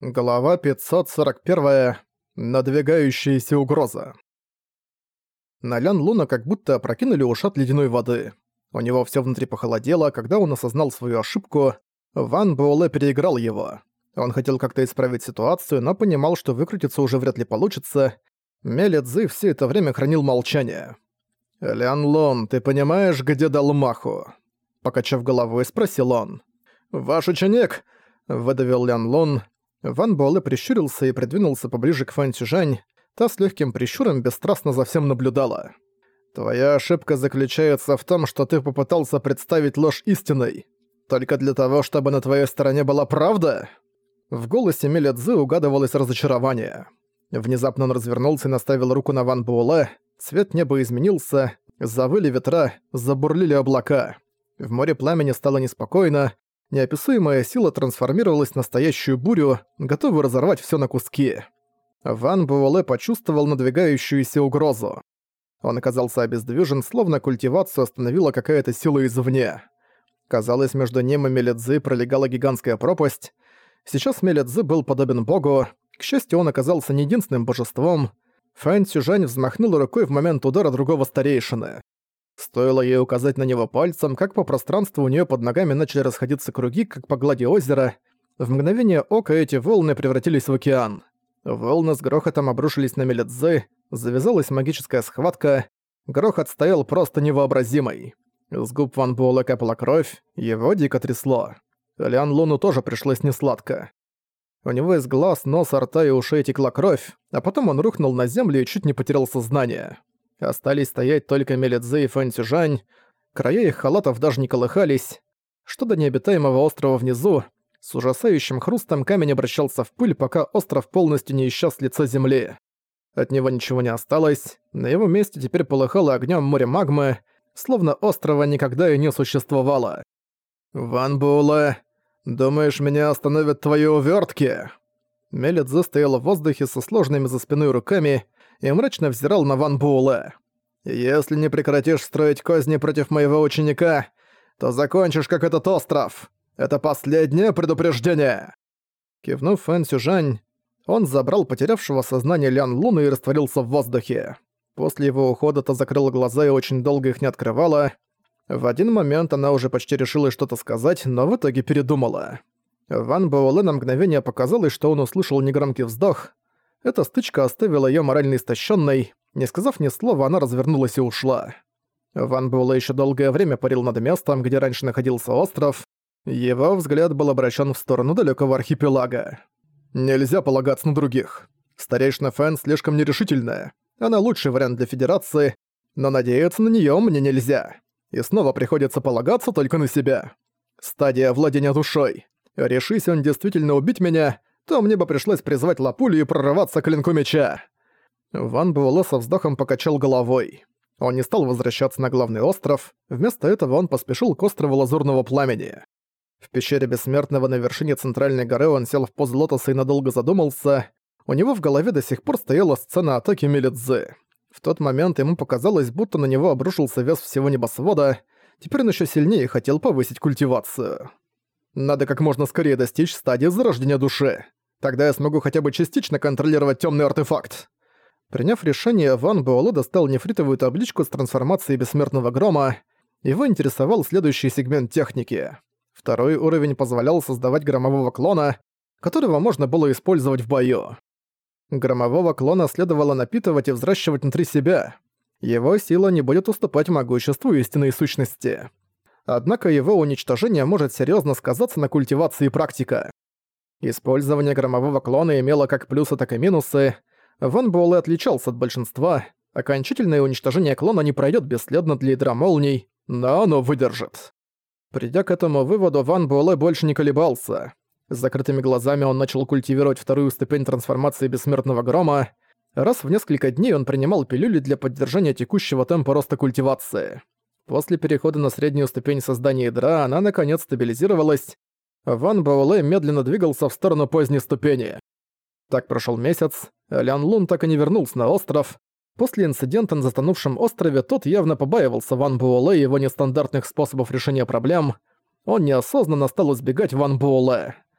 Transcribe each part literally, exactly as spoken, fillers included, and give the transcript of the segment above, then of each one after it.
Глава пятьсот сорок один. Надвигающаяся угроза. На Лян Луна как будто опрокинули ушат ледяной воды. У него всё внутри похолодело, когда он осознал свою ошибку. Ван Буэлэ переиграл его. Он хотел как-то исправить ситуацию, но понимал, что выкрутиться уже вряд ли получится. Меле Цзы всё это время хранил молчание. «Лян Лун, ты понимаешь, где дал маху?» Покачав головой, спросил он. «Ваш ученик!» — выдавил Лян Лун. Ван Буэлэ прищурился и придвинулся поближе к Фэн Цюжань. Та с легким прищуром бесстрастно за всем наблюдала. «Твоя ошибка заключается в том, что ты попытался представить ложь истиной. Только для того, чтобы на твоей стороне была правда?» В голосе Меле Цзы угадывалось разочарование. Внезапно он развернулся и наставил руку на Ван Буэлэ. Цвет неба изменился, завыли ветра, забурлили облака. В море пламени стало неспокойно. Неописуемая сила трансформировалась в настоящую бурю, готовую разорвать всё на куски. Ван Буэлэ почувствовал надвигающуюся угрозу. Он оказался обездвижен, словно культивацию остановила какая-то сила извне. Казалось, между ним и Меле Цзы пролегала гигантская пропасть. Сейчас Меле Цзы был подобен богу. К счастью, он оказался не единственным божеством. Фэн Цюжань взмахнула рукой в момент удара другого старейшины. Стоило ей указать на него пальцем, как по пространству у неё под ногами начали расходиться круги, как по глади озера. В мгновение ока эти волны превратились в океан. Волны с грохотом обрушились на Меле Цзы, завязалась магическая схватка. Грохот стоял просто невообразимый. С губ Ван Буэлэ капала кровь, его дико трясло. Лян Луну тоже пришлось несладко. У него из глаз, носа, рта и ушей текла кровь, а потом он рухнул на землю и чуть не потерял сознание. Остались стоять только Меле Цзы и Фэн Цюжань. Края их халатов даже не колыхались. Что до необитаемого острова внизу, с ужасающим хрустом камень обращался в пыль, пока остров полностью не исчез с лица земли. От него ничего не осталось, на его месте теперь полыхало огнём море магмы, словно острова никогда и не существовало. «Ван Буэлэ, думаешь, меня остановят твои увёртки?» Меле Цзы стоял в воздухе со сложными за спиной руками и мрачно взирал на Ван Буэлэ. «Если не прекратишь строить козни против моего ученика, то закончишь как этот остров. Это последнее предупреждение!» Кивнув Фэн Цюжань, он забрал потерявшего сознание Лян Луна и растворился в воздухе. После его ухода та закрыла глаза и очень долго их не открывала. В один момент она уже почти решила что-то сказать, но в итоге передумала. Ван Буэлэ на мгновение показалось, что он услышал негромкий вздох. Эта стычка оставила её морально истощенной. Не сказав ни слова, она развернулась и ушла. Ван Буэлэ ещё долгое время парил над местом, где раньше находился остров. Его взгляд был обращен в сторону далекого архипелага. «Нельзя полагаться на других. Старейшина Фэн слишком нерешительная. Она лучший вариант для Федерации, но надеяться на неё мне нельзя. И снова приходится полагаться только на себя. Стадия владения душой. Решись он действительно убить меня, то мне бы пришлось призвать Лапулю и прорываться к клинку меча». Ван Буэлэ со вздохом покачал головой. Он не стал возвращаться на главный остров, вместо этого он поспешил к острову Лазурного Пламени. В пещере Бессмертного на вершине центральной горы он сел в позу лотоса и надолго задумался. У него в голове до сих пор стояла сцена атаки Меле Цзы. В тот момент ему показалось, будто на него обрушился вес всего небосвода. Теперь он ещё сильнее хотел повысить культивацию. Надо как можно скорее достичь стадии зарождения души. Тогда я смогу хотя бы частично контролировать тёмный артефакт. Приняв решение, Ван Буэлэ достал нефритовую табличку с трансформацией Бессмертного Грома. Его интересовал следующий сегмент техники. Второй уровень позволял создавать громового клона, которого можно было использовать в бою. Громового клона следовало напитывать и взращивать внутри себя. Его сила не будет уступать могуществу истинной сущности. Однако его уничтожение может серьёзно сказаться на культивации практика. Использование громового клона имело как плюсы, так и минусы. Ван Буэлэ отличался от большинства. Окончательное уничтожение клона не пройдёт бесследно для ядра молний, но оно выдержит. Придя к этому выводу, Ван Буэлэ больше не колебался. С закрытыми глазами он начал культивировать вторую ступень трансформации Бессмертного Грома. Раз в несколько дней он принимал пилюли для поддержания текущего темпа роста культивации. После перехода на среднюю ступень создания ядра она наконец стабилизировалась. Ван Буэлэ медленно двигался в сторону поздней ступени. Так прошёл месяц, Лян Лун так и не вернулся на остров. После инцидента на затонувшем острове тот явно побаивался Ван Буэлэ и его нестандартных способов решения проблем. Он неосознанно стал избегать Ван Буэлэ.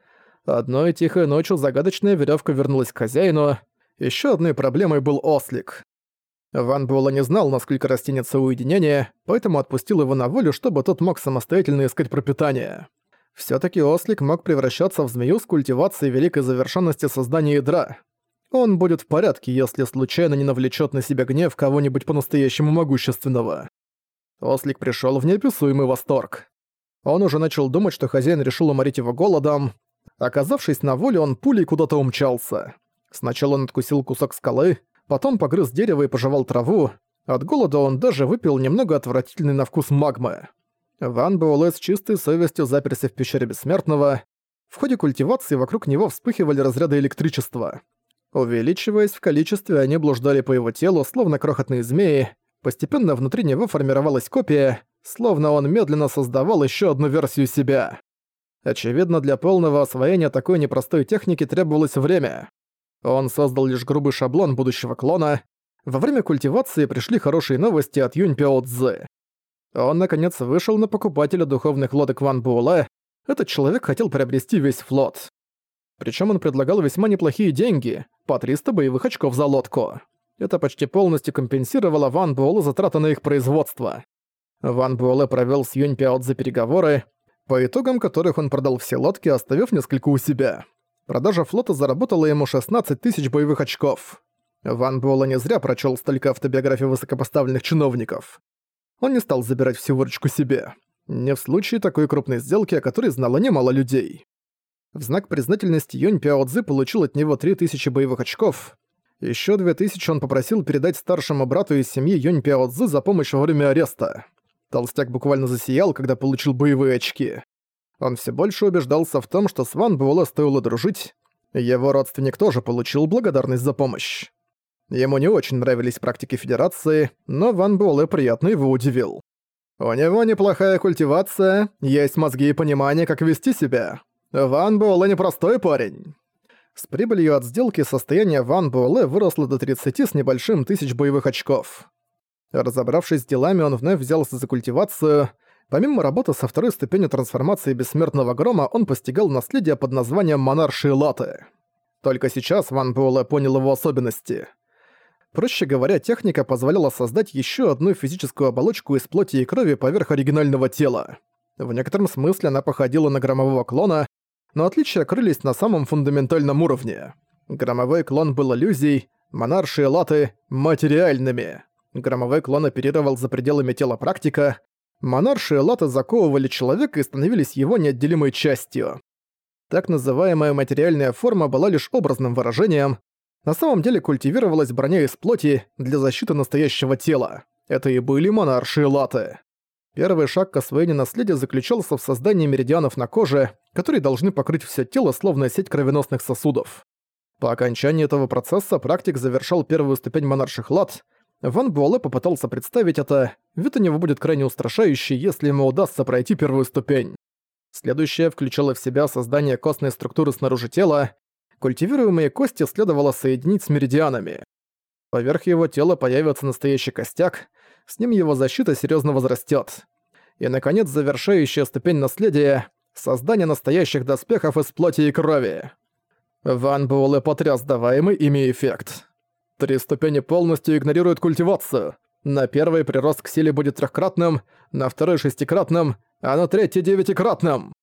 Одной тихой ночью загадочная веревка вернулась к хозяину. Еще одной проблемой был ослик. Ван Буэлэ не знал, насколько растянется уединение, поэтому отпустил его на волю, чтобы тот мог самостоятельно искать пропитание. Всё-таки ослик мог превращаться в змею с культивацией великой завершенности создания ядра. Он будет в порядке, если случайно не навлечёт на себя гнев кого-нибудь по-настоящему могущественного. Ослик пришёл в неописуемый восторг. Он уже начал думать, что хозяин решил уморить его голодом. Оказавшись на воле, он пулей куда-то умчался. Сначала он откусил кусок скалы, потом погрыз дерево и пожевал траву. От голода он даже выпил немного отвратительный на вкус магмы. Ван Буэлэ с чистой совестью заперся в пещере Бессмертного. В ходе культивации вокруг него вспыхивали разряды электричества. Увеличиваясь в количестве, они блуждали по его телу, словно крохотные змеи. Постепенно внутри него формировалась копия, словно он медленно создавал еще одну версию себя. Очевидно, для полного освоения такой непростой техники требовалось время. Он создал лишь грубый шаблон будущего клона. Во время культивации пришли хорошие новости от Юнь Пяо Цзы. Он, наконец, вышел на покупателя духовных лодок Ван Буэлэ. Этот человек хотел приобрести весь флот. Причем он предлагал весьма неплохие деньги, по триста боевых очков за лодку. Это почти полностью компенсировало Ван Буэлэ затраты на их производство. Ван Буэлэ провел с Юнь Пяо Цзы переговоры, по итогам которых он продал все лодки, оставив несколько у себя. Продажа флота заработала ему шестнадцать тысяч боевых очков. Ван Буэлэ не зря прочел столько автобиографий высокопоставленных чиновников. Он не стал забирать всю выручку себе. Не в случае такой крупной сделки, о которой знало немало людей. В знак признательности Юнь Пяо Цзы получил от него три тысячи боевых очков. Еще две тысячи он попросил передать старшему брату из семьи Юнь Пяо Цзы за помощь во время ареста. Толстяк буквально засиял, когда получил боевые очки. Он все больше убеждался в том, что с Ван Буэлэ стоило дружить. Его родственник тоже получил благодарность за помощь. Ему не очень нравились практики Федерации, но Ван Буэлэ приятно его удивил. У него неплохая культивация, есть мозги и понимание, как вести себя. Ван Буэлэ непростой парень. С прибылью от сделки состояние Ван Буэлэ выросло до тридцати с небольшим тысяч боевых очков. Разобравшись с делами, он вновь взялся за культивацию. Помимо работы со второй ступенью трансформации Бессмертного Грома, он постигал наследие под названием Монаршие Латы. Только сейчас Ван Буэлэ понял его особенности. Проще говоря, техника позволяла создать еще одну физическую оболочку из плоти и крови поверх оригинального тела. В некотором смысле она походила на громового клона, но отличия крылись на самом фундаментальном уровне. Громовой клон был иллюзией, монаршие латы — материальными. Громовой клон оперировал за пределами тела практика, монаршие латы заковывали человека и становились его неотделимой частью. Так называемая материальная форма была лишь образным выражением. На самом деле культивировалась броня из плоти для защиты настоящего тела. Это и были монаршие латы. Первый шаг к освоению наследия заключался в создании меридианов на коже, которые должны покрыть всё тело словно сеть кровеносных сосудов. По окончании этого процесса практик завершал первую ступень монарших лат. Ван Буэлэ попытался представить это, вид у него будет крайне устрашающий, если ему удастся пройти первую ступень. Следующая включала в себя создание костной структуры снаружи тела. Культивируемые кости следовало соединить с меридианами. Поверх его тела появится настоящий костяк, с ним его защита серьезно возрастет. И, наконец, завершающая ступень наследия — создание настоящих доспехов из плоти и крови. Ван Буэлэ потряс даваемый ими эффект. Три ступени полностью игнорируют культивацию. На первой прирост к силе будет трехкратным, на второй — шестикратным, а на третьей — девятикратным.